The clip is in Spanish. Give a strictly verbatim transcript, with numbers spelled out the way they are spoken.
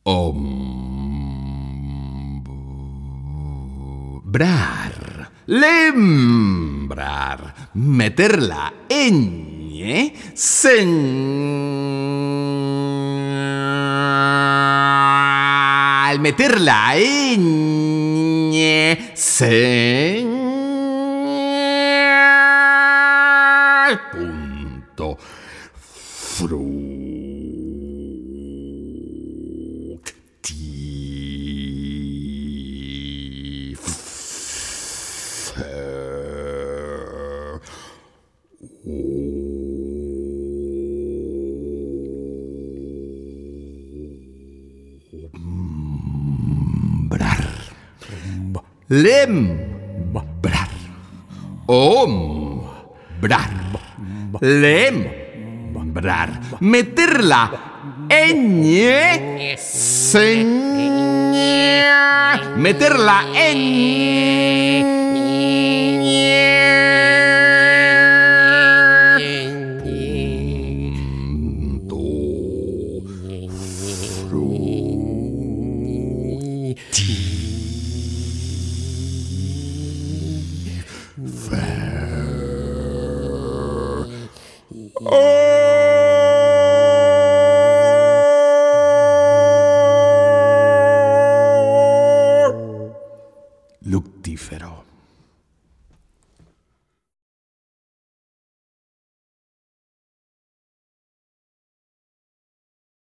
Ombrar. Lembrar. Meter la ñ. Al meter la ñ. Señal. Punto. Fructífer. Ombrar. Lembrar. Ombrar. Lembrar. Meter la ñ. Señal. Meter la ñ. Luctífero.